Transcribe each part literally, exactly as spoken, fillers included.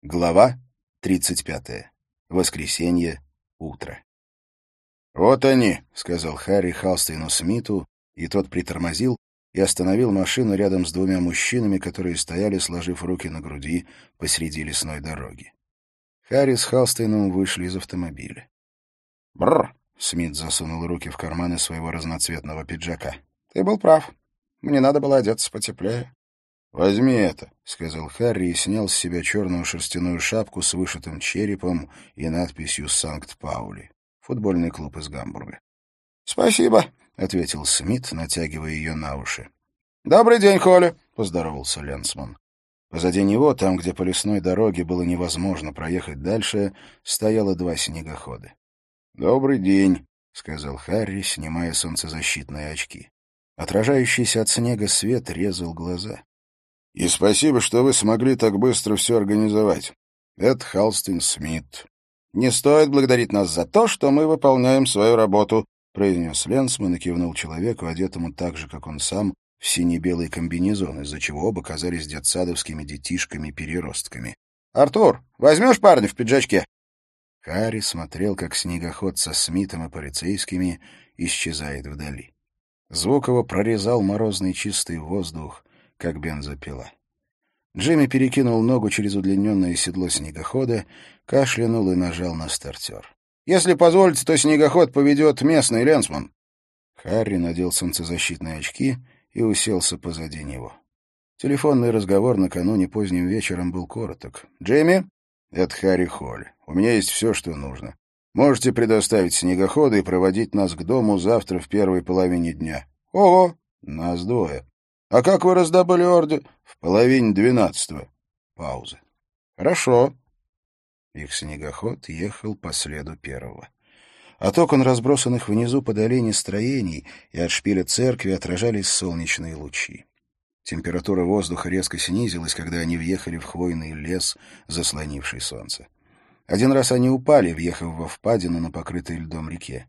Глава тридцать пятая. Воскресенье. Утро. «Вот они», — сказал Харри Халстейну Смиту, и тот притормозил и остановил машину рядом с двумя мужчинами, которые стояли, сложив руки на груди посреди лесной дороги. Харри с Халстейном вышли из автомобиля. «Бррр!» — Смит засунул руки в карманы своего разноцветного пиджака. «Ты был прав. Мне надо было одеться потеплее». «Возьми это», — сказал Харри и снял с себя черную шерстяную шапку с вышитым черепом и надписью «Санкт-Паули». Футбольный клуб из Гамбурга. «Спасибо», — ответил Смит, натягивая ее на уши. «Добрый день, Холли», — поздоровался Ленсман. Позади него, там, где по лесной дороге было невозможно проехать дальше, стояло два снегохода. «Добрый день», — сказал Харри, снимая солнцезащитные очки. Отражающийся от снега свет резал глаза. «И спасибо, что вы смогли так быстро все организовать. Это Халстейн Смит». «Не стоит благодарить нас за то, что мы выполняем свою работу», — произнес Ленсман и кивнул человеку, одетому так же, как он сам, в сине-белый комбинезон, из-за чего оба казались детсадовскими детишками-переростками. «Артур, возьмешь парня в пиджачке?» Харри смотрел, как снегоход со Смитом и полицейскими исчезает вдали. Звук его прорезал морозный чистый воздух, как бензопила. Джимми перекинул ногу через удлиненное седло снегохода, кашлянул и нажал на стартер. «Если позволите, то снегоход поведет местный Ленсман». Харри надел солнцезащитные очки и уселся позади него. Телефонный разговор накануне поздним вечером был короток. «Джимми?» «Это Харри Холли. У меня есть все, что нужно. Можете предоставить снегоходы и проводить нас к дому завтра в первой половине дня». «Ого! Нас двое». «А как вы раздобыли ордер?» «В половине двенадцатого». Пауза. «Хорошо». Их снегоход ехал по следу первого. От окон, разбросанных внизу по долине строений, и от шпиля церкви отражались солнечные лучи. Температура воздуха резко снизилась, когда они въехали в хвойный лес, заслонивший солнце. Один раз они упали, въехав во впадину на покрытой льдом реке.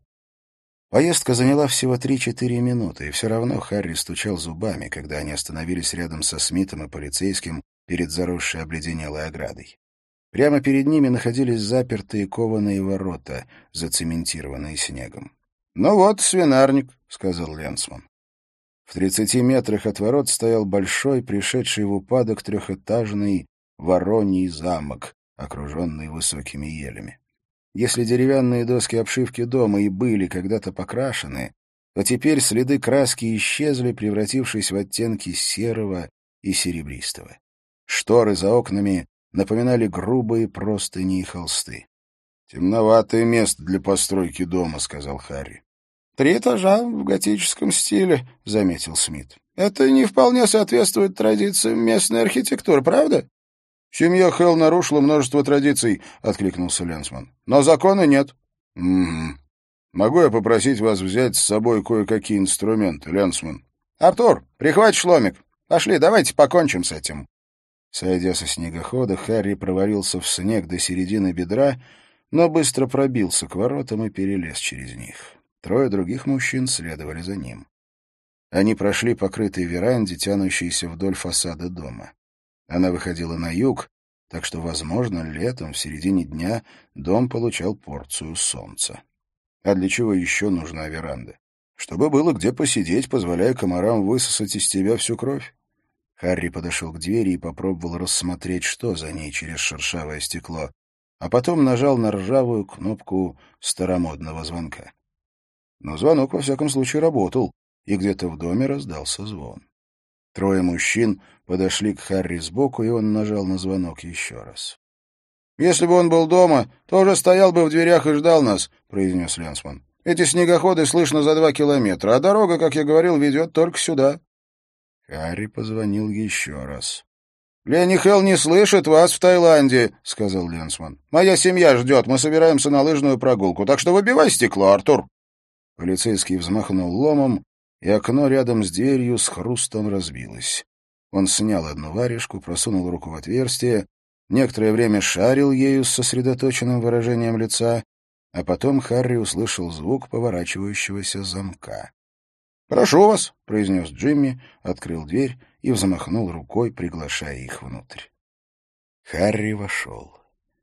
Поездка заняла всего три-четыре минуты, и все равно Харри стучал зубами, когда они остановились рядом со Смитом и полицейским перед заросшей обледенелой оградой. Прямо перед ними находились запертые кованые ворота, зацементированные снегом. «Ну вот, свинарник», — сказал Ленсман. В тридцати метрах от ворот стоял большой, пришедший в упадок трехэтажный вороний замок, окруженный высокими елями. Если деревянные доски обшивки дома и были когда-то покрашены, то теперь следы краски исчезли, превратившись в оттенки серого и серебристого. Шторы за окнами напоминали грубые простыни и холсты. «Темноватое место для постройки дома», — сказал Харри. «Три этажа в готическом стиле», — заметил Смит. «Это не вполне соответствует традициям местной архитектуры, правда?» «Семья Хелл нарушила множество традиций», — откликнулся Ленсман. «Но закона нет». «Угу. Могу я попросить вас взять с собой кое-какие инструменты, Ленсман?» «Артур, прихватишь ломик? Пошли, давайте покончим с этим». Сойдя со снегохода, Харри провалился в снег до середины бедра, но быстро пробился к воротам и перелез через них. Трое других мужчин следовали за ним. Они прошли по крытой веранде, тянущейся вдоль фасада дома. Она выходила на юг, так что, возможно, летом, в середине дня, дом получал порцию солнца. А для чего еще нужна веранда? Чтобы было где посидеть, позволяя комарам высосать из тебя всю кровь. Харри подошел к двери и попробовал рассмотреть, что за ней через шершавое стекло, а потом нажал на ржавую кнопку старомодного звонка. Но звонок, во всяком случае, работал, и где-то в доме раздался звон. Трое мужчин подошли к Харри сбоку, и он нажал на звонок еще раз. «Если бы он был дома, то уже стоял бы в дверях и ждал нас», — произнес Ленсман. «Эти снегоходы слышно за два километра, а дорога, как я говорил, ведет только сюда». Харри позвонил еще раз. «Ленни Хелл не слышит вас в Таиланде», — сказал Ленсман. «Моя семья ждет, мы собираемся на лыжную прогулку, так что выбивай стекло, Артур». Полицейский взмахнул ломом, и окно рядом с дверью с хрустом разбилось. Он снял одну варежку, просунул руку в отверстие, некоторое время шарил ею с сосредоточенным выражением лица, а потом Харри услышал звук поворачивающегося замка. «Прошу вас», — произнес Джимми, открыл дверь и взмахнул рукой, приглашая их внутрь. Харри вошел.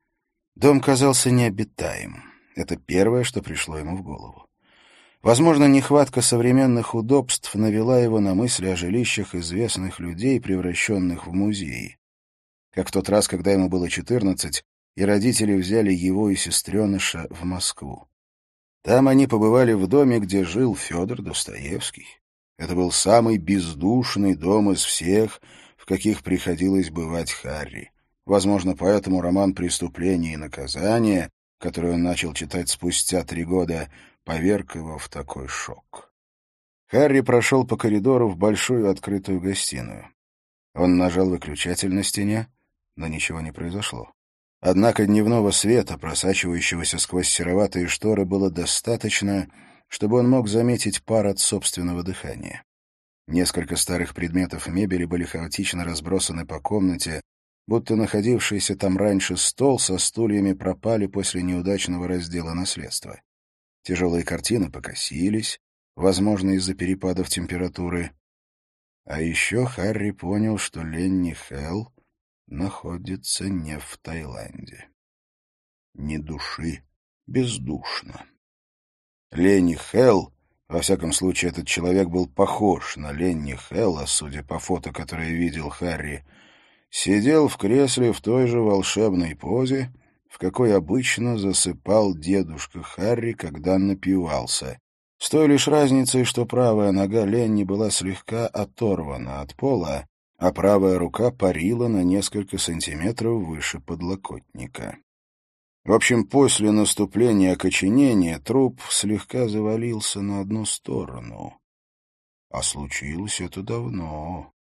Дом казался необитаем. Это первое, что пришло ему в голову. Возможно, нехватка современных удобств навела его на мысли о жилищах известных людей, превращенных в музеи. Как в тот раз, когда ему было четырнадцать, и родители взяли его и сестреныша в Москву. Там они побывали в доме, где жил Федор Достоевский. Это был самый бездушный дом из всех, в каких приходилось бывать Харри. Возможно, поэтому роман «Преступление и наказание», который он начал читать спустя три года, поверг его в такой шок. Харри прошел по коридору в большую открытую гостиную. Он нажал выключатель на стене, но ничего не произошло. Однако дневного света, просачивающегося сквозь сероватые шторы, было достаточно, чтобы он мог заметить пар от собственного дыхания. Несколько старых предметов мебели были хаотично разбросаны по комнате, будто находившийся там раньше стол со стульями пропали после неудачного раздела наследства. Тяжелые картины покосились, возможно, из-за перепадов температуры. А еще Харри понял, что Ленни Хелл находится не в Таиланде. Ни души, бездушно. Ленни Хелл, во всяком случае, этот человек был похож на Ленни Хелла, судя по фото, которое видел Харри, сидел в кресле в той же волшебной позе, в какой обычно засыпал дедушка Харри, когда напивался, с той лишь разницей, что правая нога Ленни была слегка оторвана от пола, а правая рука парила на несколько сантиметров выше подлокотника. В общем, после наступления окоченения труп слегка завалился на одну сторону. А случилось это давно.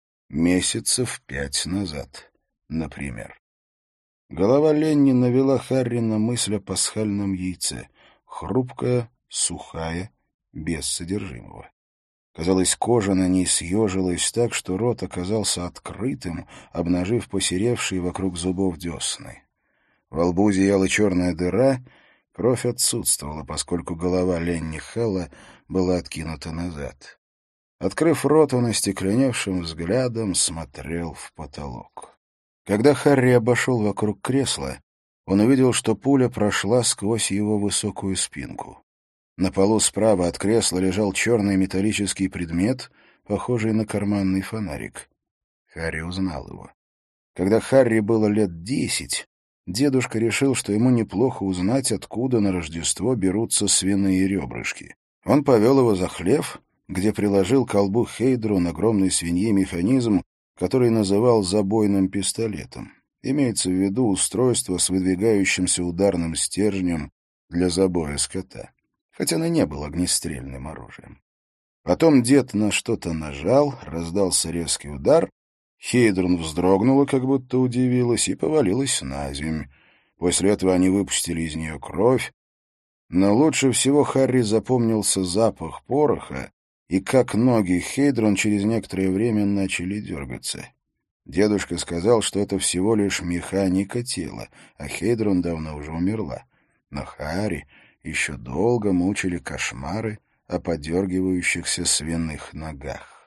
Месяцев пять назад, например. Голова Ленни навела Харри на мысль о пасхальном яйце. Хрупкая, сухая, без содержимого. Казалось, кожа на ней съежилась так, что рот оказался открытым, обнажив посеревшие вокруг зубов десны. Во лбу зияла черная дыра, кровь отсутствовала, поскольку голова Ленни Хелла была откинута назад. Открыв рот, он остекленевшим взглядом смотрел в потолок. Когда Харри обошел вокруг кресла, он увидел, что пуля прошла сквозь его высокую спинку. На полу справа от кресла лежал черный металлический предмет, похожий на карманный фонарик. Харри узнал его. Когда Харри было лет десять, дедушка решил, что ему неплохо узнать, откуда на Рождество берутся свиные ребрышки. Он повел его за хлев, где приложил к колбу Хейдрун огромной свиньи механизм, который называл забойным пистолетом. Имеется в виду устройство с выдвигающимся ударным стержнем для забоя скота, хотя оно не было огнестрельным оружием. Потом дед на что-то нажал, раздался резкий удар, Хейдрун вздрогнула, как будто удивилась, и повалилась на земь. После этого они выпустили из нее кровь, но лучше всего Харри запомнился запах пороха и как ноги Хейдрун через некоторое время начали дергаться. Дедушка сказал, что это всего лишь механика тела, а Хейдрун давно уже умерла. Но Харри еще долго мучили кошмары о подергивающихся свиных ногах.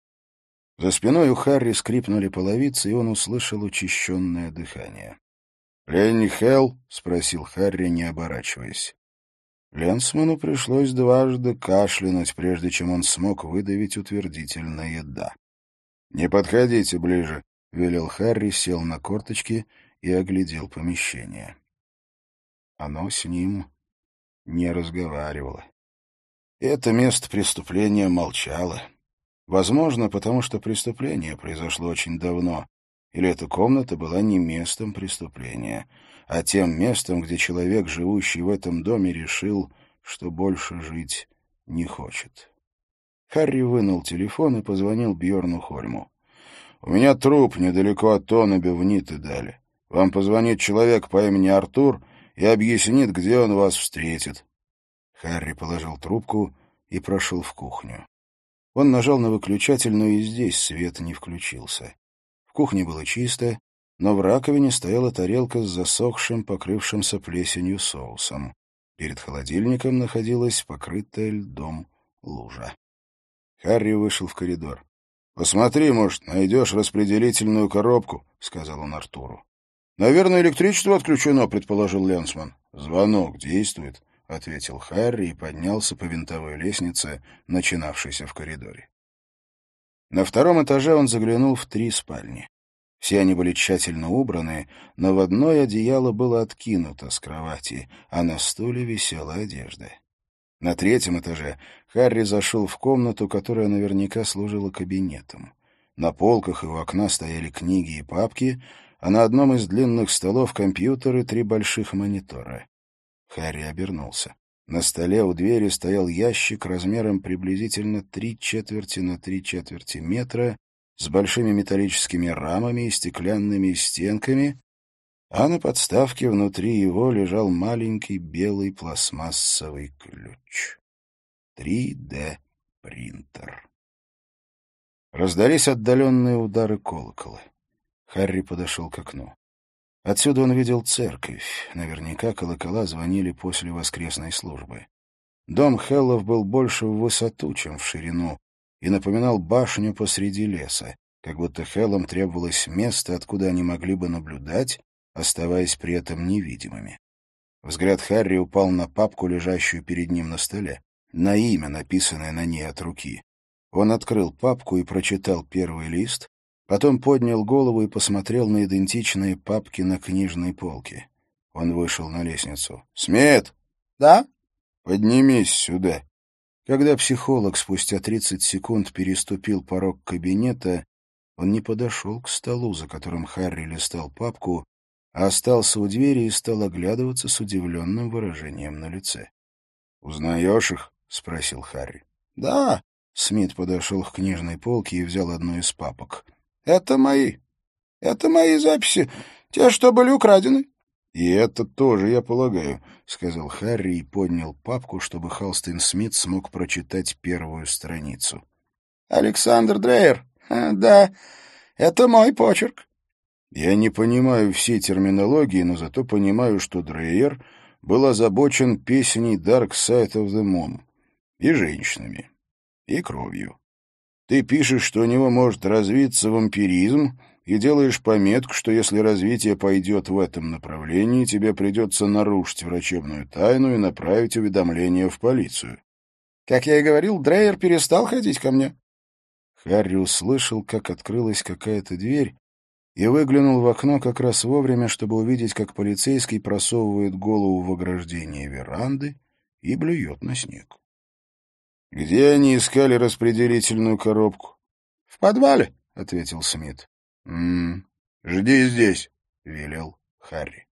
За спиной у Харри скрипнули половицы, и он услышал учащенное дыхание. «Ленни Хелл?» — спросил Харри, не оборачиваясь. Ленсману пришлось дважды кашлянуть, прежде чем он смог выдавить утвердительное «да». «Не подходите ближе», — велел Харри, сел на корточки и оглядел помещение. Оно с ним не разговаривало. Это место преступления молчало. Возможно, потому что преступление произошло очень давно, или эта комната была не местом преступления, а тем местом, где человек, живущий в этом доме, решил, что больше жить не хочет. Харри вынул телефон и позвонил Бьорну Хольму. «У меня труп недалеко от Тоннеби в Ниттедале. Вам позвонит человек по имени Артур и объяснит, где он вас встретит». Харри положил трубку и прошел в кухню. Он нажал на выключатель, но и здесь свет не включился. В кухне было чисто, но в раковине стояла тарелка с засохшим, покрывшимся плесенью соусом. Перед холодильником находилась покрытая льдом лужа. Харри вышел в коридор. «Посмотри, может, найдешь распределительную коробку», — сказал он Артуру. «Наверное, электричество отключено», — предположил Ленсман. «Звонок действует», — ответил Харри и поднялся по винтовой лестнице, начинавшейся в коридоре. На втором этаже он заглянул в три спальни. Все они были тщательно убраны, но в одной одеяло было откинуто с кровати, а на стуле висела одежда. На третьем этаже Харри зашел в комнату, которая наверняка служила кабинетом. На полках и у окна стояли книги и папки, а на одном из длинных столов компьютер и три больших монитора. Харри обернулся. На столе у двери стоял ящик размером приблизительно три четверти на три четверти метра с большими металлическими рамами и стеклянными стенками, а на подставке внутри его лежал маленький белый пластмассовый ключ. три дэ принтер. Раздались отдаленные удары колокола. Харри подошел к окну. Отсюда он видел церковь. Наверняка колокола звонили после воскресной службы. Дом Хеллов был больше в высоту, чем в ширину, и напоминал башню посреди леса, как будто Хеллам требовалось место, откуда они могли бы наблюдать, оставаясь при этом невидимыми. Взгляд Харри упал на папку, лежащую перед ним на столе, на имя, написанное на ней от руки. Он открыл папку и прочитал первый лист, потом поднял голову и посмотрел на идентичные папки на книжной полке. Он вышел на лестницу. «Смит!» «Да?» «Поднимись сюда». Когда психолог спустя тридцать секунд переступил порог кабинета, он не подошел к столу, за которым Харри листал папку, а остался у двери и стал оглядываться с удивленным выражением на лице. «Узнаешь их?» — спросил Харри. «Да». Смит подошел к книжной полке и взял одну из папок. «Это мои. Это мои записи. Те, что были украдены». «И это тоже, я полагаю», — сказал Харри и поднял папку, чтобы Халстейн Смит смог прочитать первую страницу. «Александр Дрейер. Да, это мой почерк». «Я не понимаю всей терминологии, но зато понимаю, что Дрейер был озабочен песней Dark Side of the Moon и женщинами, и кровью. Ты пишешь, что у него может развиться вампиризм, и делаешь пометку, что если развитие пойдет в этом направлении, тебе придется нарушить врачебную тайну и направить уведомление в полицию». «Как я и говорил, Дрейер перестал ходить ко мне». Харри услышал, как открылась какая-то дверь, и выглянул в окно как раз вовремя, чтобы увидеть, как полицейский просовывает голову в ограждение веранды и блюет на снег. «Где они искали распределительную коробку?» «В подвале», — ответил Смит. «М-м, жди здесь», — велел Харри.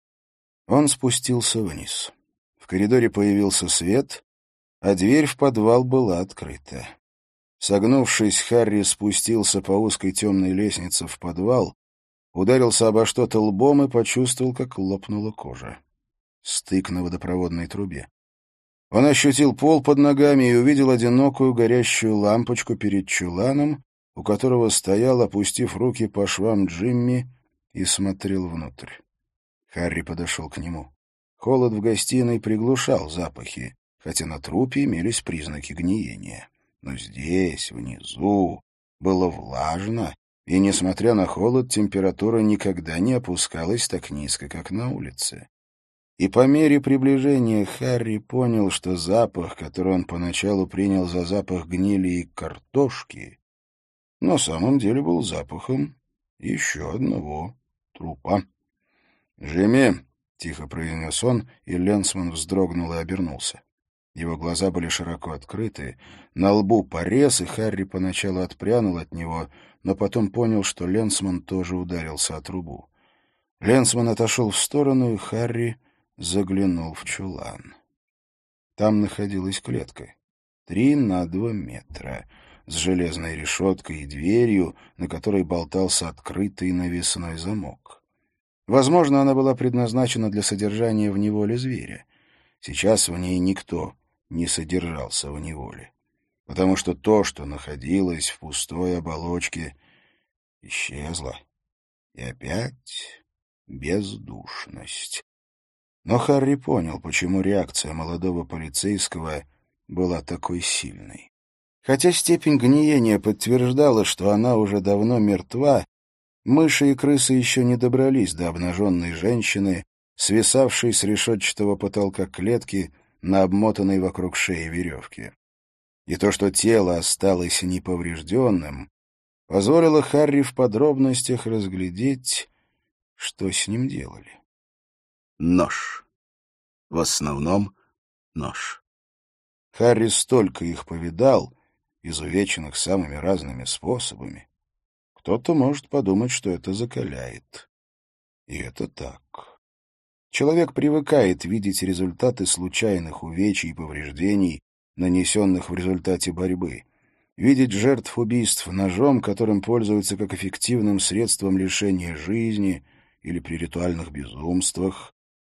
Он спустился вниз. В коридоре появился свет, а дверь в подвал была открыта. Согнувшись, Харри спустился по узкой темной лестнице в подвал, ударился обо что-то лбом и почувствовал, как лопнула кожа. Стык на водопроводной трубе. Он ощутил пол под ногами и увидел одинокую горящую лампочку перед чуланом, у которого стоял, опустив руки по швам, Джимми и смотрел внутрь. Харри подошел к нему. Холод в гостиной приглушал запахи, хотя на трупе имелись признаки гниения. Но здесь, внизу, было влажно, и, несмотря на холод, температура никогда не опускалась так низко, как на улице. И по мере приближения Харри понял, что запах, который он поначалу принял за запах гнили и картошки, на самом деле был запахом еще одного трупа. «Джимми!» — тихо произнес он, и Ленсман вздрогнул и обернулся. Его глаза были широко открыты, на лбу порез, и Харри поначалу отпрянул от него, но потом понял, что Ленсман тоже ударился о трубу. Ленсман отошел в сторону, и Харри заглянул в чулан. Там находилась клетка. Три на два метра, с железной решеткой и дверью, на которой болтался открытый навесной замок. Возможно, она была предназначена для содержания в неволе зверя. Сейчас в ней никто не содержался в неволе, потому что то, что находилось в пустой оболочке, исчезло. И опять бездушность. Но Харри понял, почему реакция молодого полицейского была такой сильной. Хотя степень гниения подтверждала, что она уже давно мертва, Мыши и крысы еще не добрались до обнаженной женщины, свисавшей с решетчатого потолка клетки на обмотанной вокруг шеи веревке. И то, что тело осталось неповрежденным, позволило Харри в подробностях разглядеть, что с ним делали. Нож. В основном нож. Харри столько их повидал, изувеченных самыми разными способами. Кто-то может подумать, что это закаляет. И это так. Человек привыкает видеть результаты случайных увечий и повреждений, нанесенных в результате борьбы, видеть жертв убийств ножом, которым пользуются как эффективным средством лишения жизни или при ритуальных безумствах.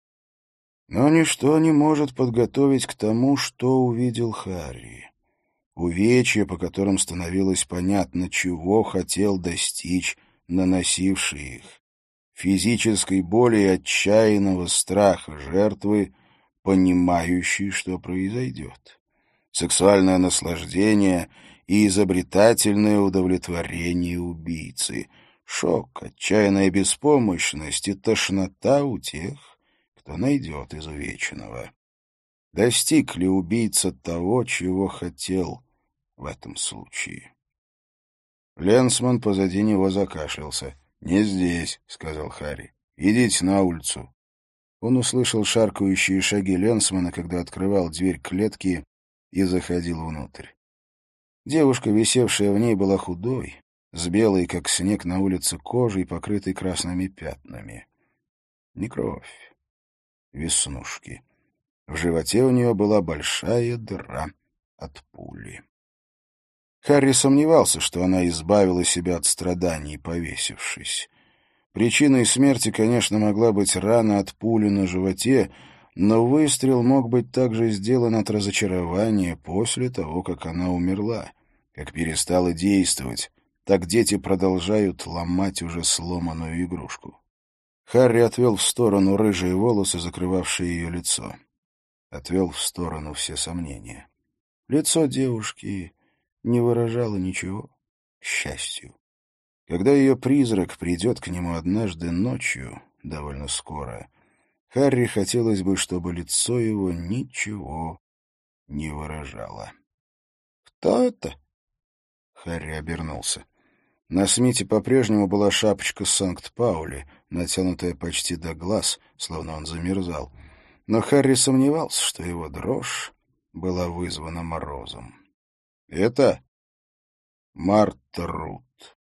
Но ничто не может подготовить к тому, что увидел Харри. Увечья, по которым становилось понятно, чего хотел достичь наносивший их. Физической боли и отчаянного страха жертвы, понимающей, что произойдет. Сексуальное наслаждение и изобретательное удовлетворение убийцы. Шок, отчаянная беспомощность и тошнота у тех, кто найдет изувеченного. Достиг ли убийца того, чего хотел в этом случае? Ленсман позади него закашлялся. «Не здесь», — сказал Харри. «Идите на улицу». Он услышал шаркающие шаги Ленсмана, когда открывал дверь клетки и заходил внутрь. Девушка, висевшая в ней, была худой, с белой, как снег на улице, кожей, покрытой красными пятнами. Не кровь, веснушки. В животе у нее была большая дыра от пули. Харри сомневался, что она избавила себя от страданий, повесившись. Причиной смерти, конечно, могла быть рана от пули на животе, но выстрел мог быть также сделан от разочарования после того, как она умерла, как перестала действовать. Так дети продолжают ломать уже сломанную игрушку. Харри отвел в сторону рыжие волосы, закрывавшие ее лицо. Отвел в сторону все сомнения. Лицо девушки не выражало ничего, к счастью. Когда ее призрак придет к нему однажды ночью, довольно скоро, Харри хотелось бы, чтобы лицо его ничего не выражало. «Кто это?» Харри обернулся. На Смите по-прежнему была шапочка Санкт-Паули, натянутая почти до глаз, словно он замерзал. Но Харри сомневался, что его дрожь была вызвана морозом. «Это Марта Рут».